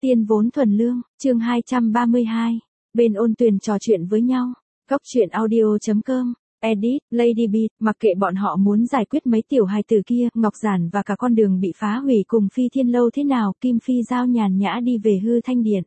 Tiên vốn thuần lương, chương 232. Bên ôn tuyền trò chuyện với nhau. Góc chuyện audio.com. Edit, Lady Beat, mặc kệ bọn họ muốn giải quyết mấy tiểu hài tử kia, Ngọc Giản và cả con đường bị phá hủy cùng Phi Thiên Lâu thế nào, Kim Phi Giao nhàn nhã đi về Hư Thanh Điện.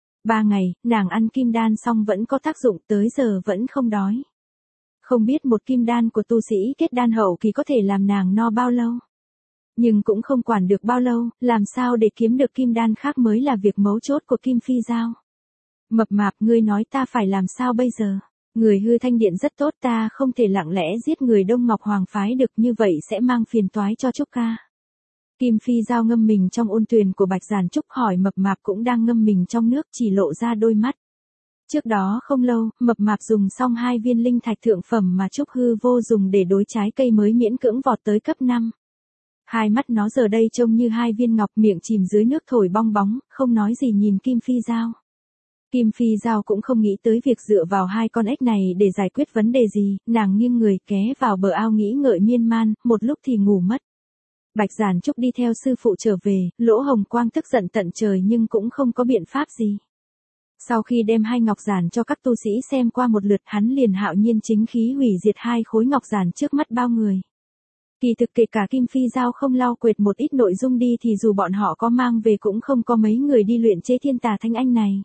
3 ngày, nàng ăn kim đan xong vẫn có tác dụng, tới giờ vẫn không đói. Không biết một kim đan của tu sĩ kết đan hậu kỳ có thể làm nàng no bao lâu. Nhưng cũng không quản được bao lâu, làm sao để kiếm được kim đan khác mới là việc mấu chốt của Kim Phi Giao. Mập mạp, ngươi nói ta phải làm sao bây giờ? Người Hư Thanh Điện rất tốt, ta không thể lặng lẽ giết người Đông Ngọc Hoàng phái được, như vậy sẽ mang phiền toái cho Trúc ca. Kim Phi Giao ngâm mình trong ôn tuyền của Bạch Giản Trúc, hỏi mập mạp cũng đang ngâm mình trong nước, chỉ lộ ra đôi mắt. Trước đó không lâu, mập mạp dùng xong 2 viên linh thạch thượng phẩm mà Trúc Hư Vô dùng để đối trái cây mới miễn cưỡng vọt tới cấp 5. Hai mắt nó giờ đây trông như 2 viên ngọc, miệng chìm dưới nước thổi bong bóng, không nói gì nhìn Kim Phi Giao. Kim Phi Giao cũng không nghĩ tới việc dựa vào 2 con ếch này để giải quyết vấn đề gì, nàng nghiêng người ghé vào bờ ao nghĩ ngợi miên man, một lúc thì ngủ mất. Bạch Giản Trúc đi theo sư phụ trở về, Lỗ Hồng Quang tức giận tận trời nhưng cũng không có biện pháp gì. Sau khi đem 2 ngọc giản cho các tu sĩ xem qua một lượt, hắn liền hạo nhiên chính khí hủy diệt 2 khối ngọc giản trước mắt bao người. Kỳ thực kể cả Kim Phi Giao không lau quệt một ít nội dung đi thì dù bọn họ có mang về cũng không có mấy người đi luyện chế Thiên Tà Thanh Anh này.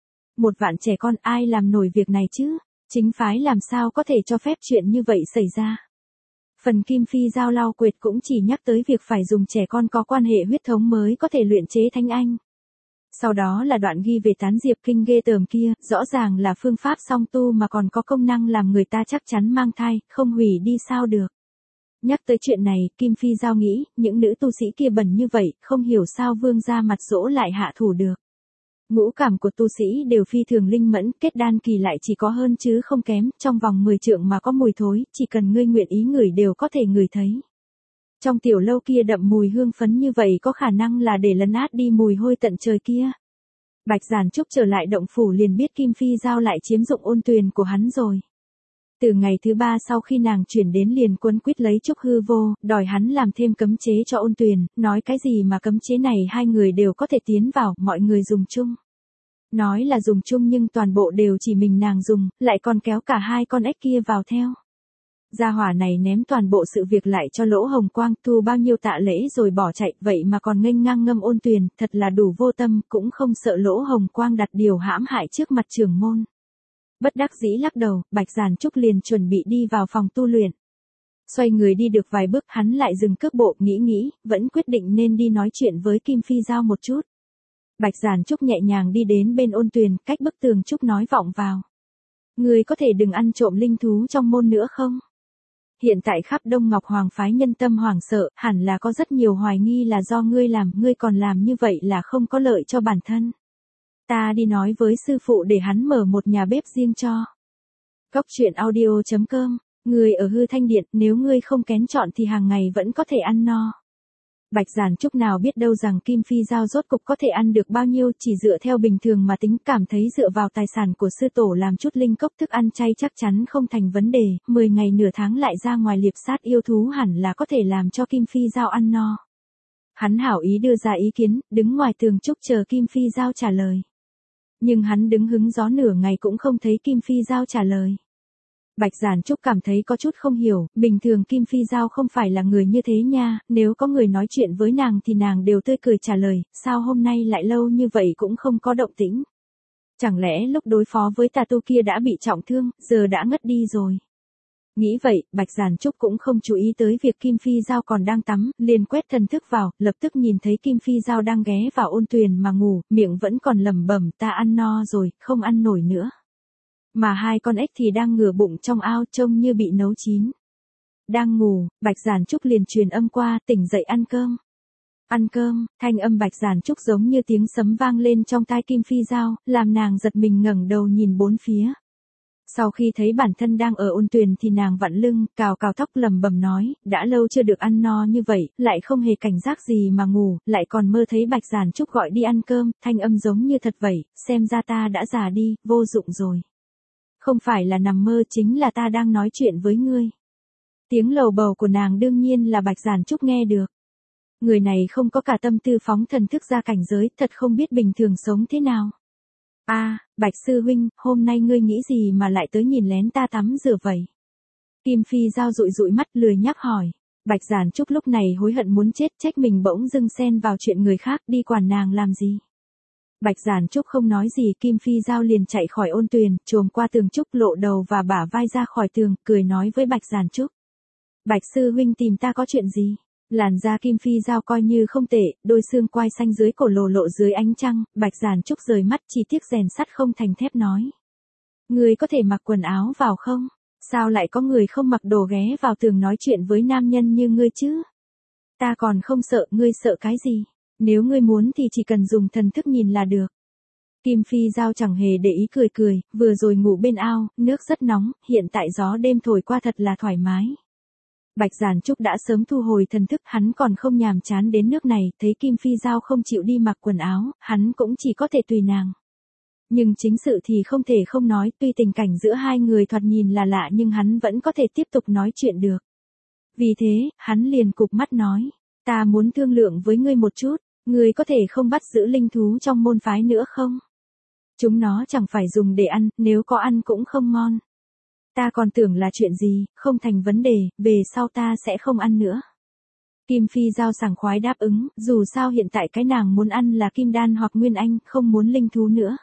1 vạn trẻ con ai làm nổi việc này chứ? Chính phái làm sao có thể cho phép chuyện như vậy xảy ra? Phần Kim Phi Giao lau quệt cũng chỉ nhắc tới việc phải dùng trẻ con có quan hệ huyết thống mới có thể luyện chế Thanh Anh. Sau đó là đoạn ghi về tán diệp kinh ghê tởm kia, rõ ràng là phương pháp song tu mà còn có công năng làm người ta chắc chắn mang thai, không hủy đi sao được. Nhắc tới chuyện này, Kim Phi Giao nghĩ, những nữ tu sĩ kia bẩn như vậy, không hiểu sao vương gia mặt dỗ lại hạ thủ được. Ngũ cảm của tu sĩ đều phi thường linh mẫn, kết đan kỳ lại chỉ có hơn chứ không kém, trong vòng 10 trượng mà có mùi thối, chỉ cần ngươi nguyện ý ngửi đều có thể ngửi thấy. Trong tiểu lâu kia đậm mùi hương phấn như vậy có khả năng là để lấn át đi mùi hôi tận trời kia. Bạch Giản Trúc trở lại động phủ liền biết Kim Phi Giao lại chiếm dụng ôn tuyền của hắn rồi. Từ ngày thứ 3 sau khi nàng chuyển đến liền quấn quýt lấy Trúc Hư Vô, đòi hắn làm thêm cấm chế cho ôn tuyền, nói cái gì mà cấm chế này 2 người đều có thể tiến vào, mọi người dùng chung. Nói là dùng chung nhưng toàn bộ đều chỉ mình nàng dùng, lại còn kéo cả 2 con ếch kia vào theo. Gia hỏa này ném toàn bộ sự việc lại cho Lỗ Hồng Quang, thu bao nhiêu tạ lễ rồi bỏ chạy, vậy mà còn nghênh ngang ngâm ôn tuyền, thật là đủ vô tâm, cũng không sợ Lỗ Hồng Quang đặt điều hãm hại trước mặt trưởng môn. Bất đắc dĩ lắc đầu, Bạch Giản Trúc liền chuẩn bị đi vào phòng tu luyện. Xoay người đi được vài bước, hắn lại dừng cước bộ, nghĩ, vẫn quyết định nên đi nói chuyện với Kim Phi Giao một chút. Bạch Giản Trúc nhẹ nhàng đi đến bên ôn tuyền, cách bức tường Trúc nói vọng vào. Người có thể đừng ăn trộm linh thú trong môn nữa không? Hiện tại khắp Đông Ngọc Hoàng phái nhân tâm hoảng sợ, hẳn là có rất nhiều hoài nghi là do ngươi làm, ngươi còn làm như vậy là không có lợi cho bản thân. Ta đi nói với sư phụ để hắn mở một nhà bếp riêng cho. Góc chuyện audio.com, người ở Hư Thanh Điện, nếu ngươi không kén chọn thì hàng ngày vẫn có thể ăn no. Bạch Giản Trúc nào biết đâu rằng Kim Phi Giao rốt cục có thể ăn được bao nhiêu, chỉ dựa theo bình thường mà tính, cảm thấy dựa vào tài sản của sư tổ làm chút linh cốc thức ăn chay chắc chắn không thành vấn đề, 10 ngày nửa tháng lại ra ngoài liệp sát yêu thú hẳn là có thể làm cho Kim Phi Giao ăn no. Hắn hảo ý đưa ra ý kiến, đứng ngoài tường Trúc chờ Kim Phi Giao trả lời. Nhưng hắn đứng hứng gió nửa ngày cũng không thấy Kim Phi Giao trả lời. Bạch Giản Trúc cảm thấy có chút không hiểu, bình thường Kim Phi Giao không phải là người như thế nha, nếu có người nói chuyện với nàng thì nàng đều tươi cười trả lời, sao hôm nay lại lâu như vậy cũng không có động tĩnh. Chẳng lẽ lúc đối phó với tà tu kia đã bị trọng thương, giờ đã ngất đi rồi. Nghĩ vậy, Bạch Giản Trúc cũng không chú ý tới việc Kim Phi Giao còn đang tắm, liền quét thần thức vào, lập tức nhìn thấy Kim Phi Giao đang ghé vào ôn tuyền mà ngủ, miệng vẫn còn lẩm bẩm ta ăn no rồi, không ăn nổi nữa. Mà 2 con ếch thì đang ngửa bụng trong ao trông như bị nấu chín. Đang ngủ, Bạch Giản Trúc liền truyền âm qua, tỉnh dậy ăn cơm. Ăn cơm, thanh âm Bạch Giản Trúc giống như tiếng sấm vang lên trong tai Kim Phi Giao, làm nàng giật mình ngẩng đầu nhìn bốn phía. Sau khi thấy bản thân đang ở ôn tuyền thì nàng vặn lưng, cào cào tóc lẩm bẩm nói, đã lâu chưa được ăn no như vậy, lại không hề cảnh giác gì mà ngủ, lại còn mơ thấy Bạch Giản Trúc gọi đi ăn cơm, thanh âm giống như thật vậy, xem ra ta đã già đi, vô dụng rồi. Không phải là nằm mơ, chính là ta đang nói chuyện với ngươi. Tiếng lầu bầu của nàng đương nhiên là Bạch Giản Trúc nghe được. Người này không có cả tâm tư phóng thần thức ra cảnh giới, thật không biết bình thường sống thế nào. Bạch sư huynh, hôm nay ngươi nghĩ gì mà lại tới nhìn lén ta tắm rửa vậy? Kim Phi Giao dụi dụi mắt lười nhắc hỏi. Bạch Giản Trúc lúc này hối hận muốn chết, trách mình bỗng dưng xen vào chuyện người khác, đi quản nàng làm gì. Bạch Giản Trúc không nói gì, Kim Phi Giao liền chạy khỏi ôn tuyền, chồm qua tường trúc, lộ đầu và bả vai ra khỏi tường, cười nói với Bạch Giản Trúc. Bạch sư huynh tìm ta có chuyện gì? Làn da Kim Phi Giao coi như không tệ, đôi xương quai xanh dưới cổ lộ dưới ánh trăng, Bạch Giản Trúc rời mắt, chỉ tiếc rèn sắt không thành thép nói. Ngươi có thể mặc quần áo vào không? Sao lại có người không mặc đồ ghé vào tường nói chuyện với nam nhân như ngươi chứ? Ta còn không sợ, ngươi sợ cái gì? Nếu ngươi muốn thì chỉ cần dùng thần thức nhìn là được. Kim Phi Giao chẳng hề để ý, cười, vừa rồi ngủ bên ao, nước rất nóng, hiện tại gió đêm thổi qua thật là thoải mái. Bạch Giản Trúc đã sớm thu hồi thần thức, hắn còn không nhàm chán đến nước này, thấy Kim Phi Giao không chịu đi mặc quần áo, hắn cũng chỉ có thể tùy nàng. Nhưng chính sự thì không thể không nói, tuy tình cảnh giữa hai người thoạt nhìn là lạ nhưng hắn vẫn có thể tiếp tục nói chuyện được. Vì thế, hắn liền cụp mắt nói, ta muốn thương lượng với ngươi một chút, ngươi có thể không bắt giữ linh thú trong môn phái nữa không? Chúng nó chẳng phải dùng để ăn, nếu có ăn cũng không ngon. Ta còn tưởng là chuyện gì, không thành vấn đề, về sau ta sẽ không ăn nữa. Kim Phi Giao sảng khoái đáp ứng, dù sao hiện tại cái nàng muốn ăn là kim đan hoặc nguyên anh, không muốn linh thú nữa.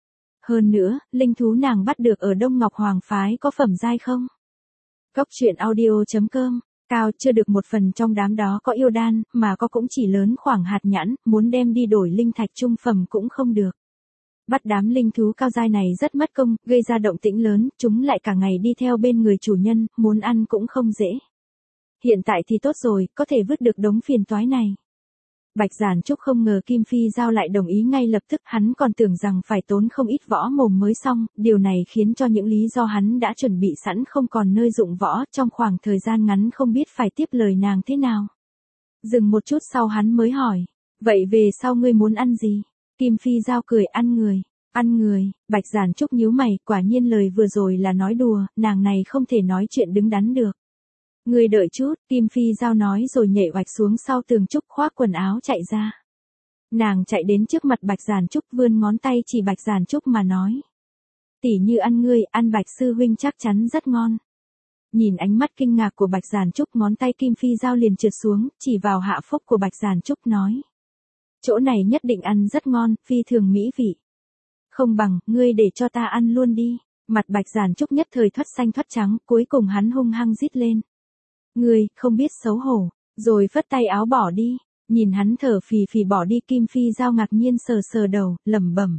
Hơn nữa, linh thú nàng bắt được ở Đông Ngọc Hoàng Phái có phẩm giai không? Cốc truyện audio.com, cao chưa được một phần trong đám đó có yêu đan, mà có cũng chỉ lớn khoảng hạt nhãn, muốn đem đi đổi linh thạch trung phẩm cũng không được. Bắt đám linh thú cao giai này rất mất công, gây ra động tĩnh lớn, chúng lại cả ngày đi theo bên người chủ nhân, muốn ăn cũng không dễ. Hiện tại thì tốt rồi, có thể vứt được đống phiền toái này. Bạch Giản Trúc không ngờ Kim Phi Giao lại đồng ý ngay lập tức, hắn còn tưởng rằng phải tốn không ít võ mồm mới xong, điều này khiến cho những lý do hắn đã chuẩn bị sẵn không còn nơi dụng võ, trong khoảng thời gian ngắn không biết phải tiếp lời nàng thế nào. Dừng một chút sau hắn mới hỏi, vậy về sau ngươi muốn ăn gì? Kim Phi Giao cười, ăn người, Bạch Giản Trúc nhíu mày, quả nhiên lời vừa rồi là nói đùa, nàng này không thể nói chuyện đứng đắn được. Ngươi đợi chút, Kim Phi Giao nói rồi nhảy oạch xuống sau tường trúc, khoác quần áo chạy ra. Nàng chạy đến trước mặt Bạch Giản Trúc, vươn ngón tay chỉ Bạch Giản Trúc mà nói. Tỉ như ăn ngươi, ăn Bạch sư huynh chắc chắn rất ngon. Nhìn ánh mắt kinh ngạc của Bạch Giản Trúc, ngón tay Kim Phi Giao liền trượt xuống, chỉ vào hạ phúc của Bạch Giản Trúc nói. Chỗ này nhất định ăn rất ngon, phi thường mỹ vị. Không bằng, ngươi để cho ta ăn luôn đi. Mặt Bạch Giản Trúc nhất thời thoát xanh thoát trắng, cuối cùng hắn hung hăng rít lên. Ngươi, không biết xấu hổ, rồi phất tay áo bỏ đi. Nhìn hắn thở phì phì bỏ đi, Kim Phi Giao ngạc nhiên sờ đầu, lẩm bẩm.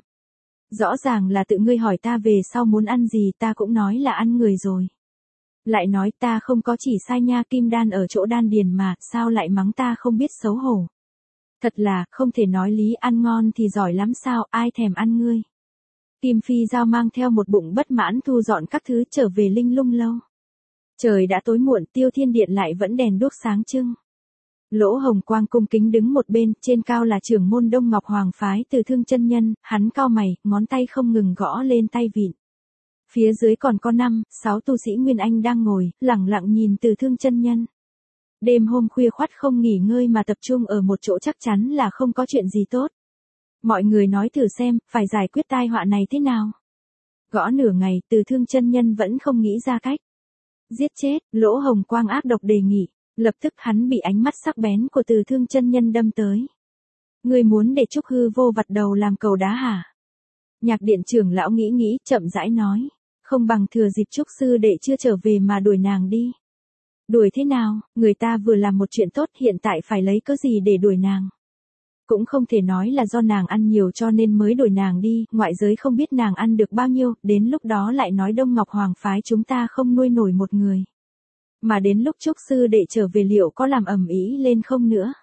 Rõ ràng là tự ngươi hỏi ta về sau muốn ăn gì, ta cũng nói là ăn người rồi. Lại nói ta không có chỉ sai nha, kim đan ở chỗ đan điền mà, sao lại mắng ta không biết xấu hổ. Thật là, không thể nói lý, ăn ngon thì giỏi lắm sao, ai thèm ăn ngươi. Kim Phi Giao mang theo một bụng bất mãn thu dọn các thứ trở về Linh Lung lâu. Trời đã tối muộn, Tiêu Thiên Điện lại vẫn đèn đuốc sáng trưng. Lỗ Hồng Quang cung kính đứng một bên, trên cao là trưởng môn Đông Ngọc Hoàng Phái Từ Thương chân nhân, hắn cau mày, ngón tay không ngừng gõ lên tay vịn. Phía dưới còn có 5-6 tu sĩ Nguyên Anh đang ngồi, lẳng lặng nhìn Từ Thương chân nhân. Đêm hôm khuya khoắt không nghỉ ngơi mà tập trung ở một chỗ chắc chắn là không có chuyện gì tốt. Mọi người nói thử xem, phải giải quyết tai họa này thế nào. Gõ nửa ngày, Từ Thương chân nhân vẫn không nghĩ ra cách. Giết chết, Lỗ Hồng Quang ác độc đề nghị, lập tức hắn bị ánh mắt sắc bén của Từ Thương chân nhân đâm tới. Ngươi muốn để Trúc Hư Vô vặt đầu làm cầu đá hả? Nhạc điện trưởng lão nghĩ, chậm rãi nói, không bằng thừa dịp Trúc sư đệ chưa trở về mà đuổi nàng đi. Đuổi thế nào, người ta vừa làm một chuyện tốt, hiện tại phải lấy cớ gì để đuổi nàng. Cũng không thể nói là do nàng ăn nhiều cho nên mới đuổi nàng đi, ngoại giới không biết nàng ăn được bao nhiêu, đến lúc đó lại nói Đông Ngọc Hoàng Phái chúng ta không nuôi nổi một người. Mà đến lúc Trúc sư đệ trở về liệu có làm ầm ĩ lên không nữa.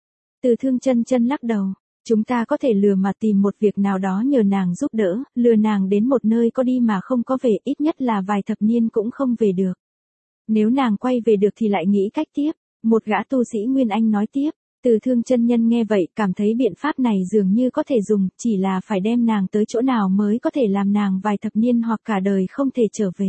Từ Thương chân lắc đầu, chúng ta có thể lừa mà tìm một việc nào đó nhờ nàng giúp đỡ, lừa nàng đến một nơi có đi mà không có về, ít nhất là vài thập niên cũng không về được. Nếu nàng quay về được thì lại nghĩ cách tiếp, một gã tu sĩ Nguyên Anh nói tiếp. Từ Thương chân nhân nghe vậy, cảm thấy biện pháp này dường như có thể dùng, chỉ là phải đem nàng tới chỗ nào mới có thể làm nàng vài thập niên hoặc cả đời không thể trở về.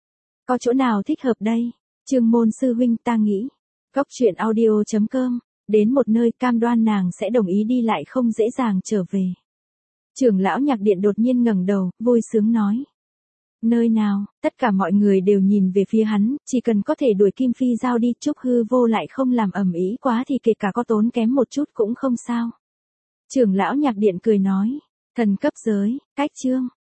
Có chỗ nào thích hợp đây? Chương môn sư huynh ta nghĩ. Cốc truyện audio.com đến một nơi cam đoan nàng sẽ đồng ý đi lại không dễ dàng trở về. Trưởng lão nhạc điện đột nhiên ngẩng đầu, vui sướng nói. Nơi nào, tất cả mọi người đều nhìn về phía hắn, chỉ cần có thể đuổi Kim Phi Giao đi, Trúc Hư Vô lại không làm ầm ĩ quá thì kể cả có tốn kém một chút cũng không sao. Trưởng lão nhạc điện cười nói, thần cấp giới, cách chương.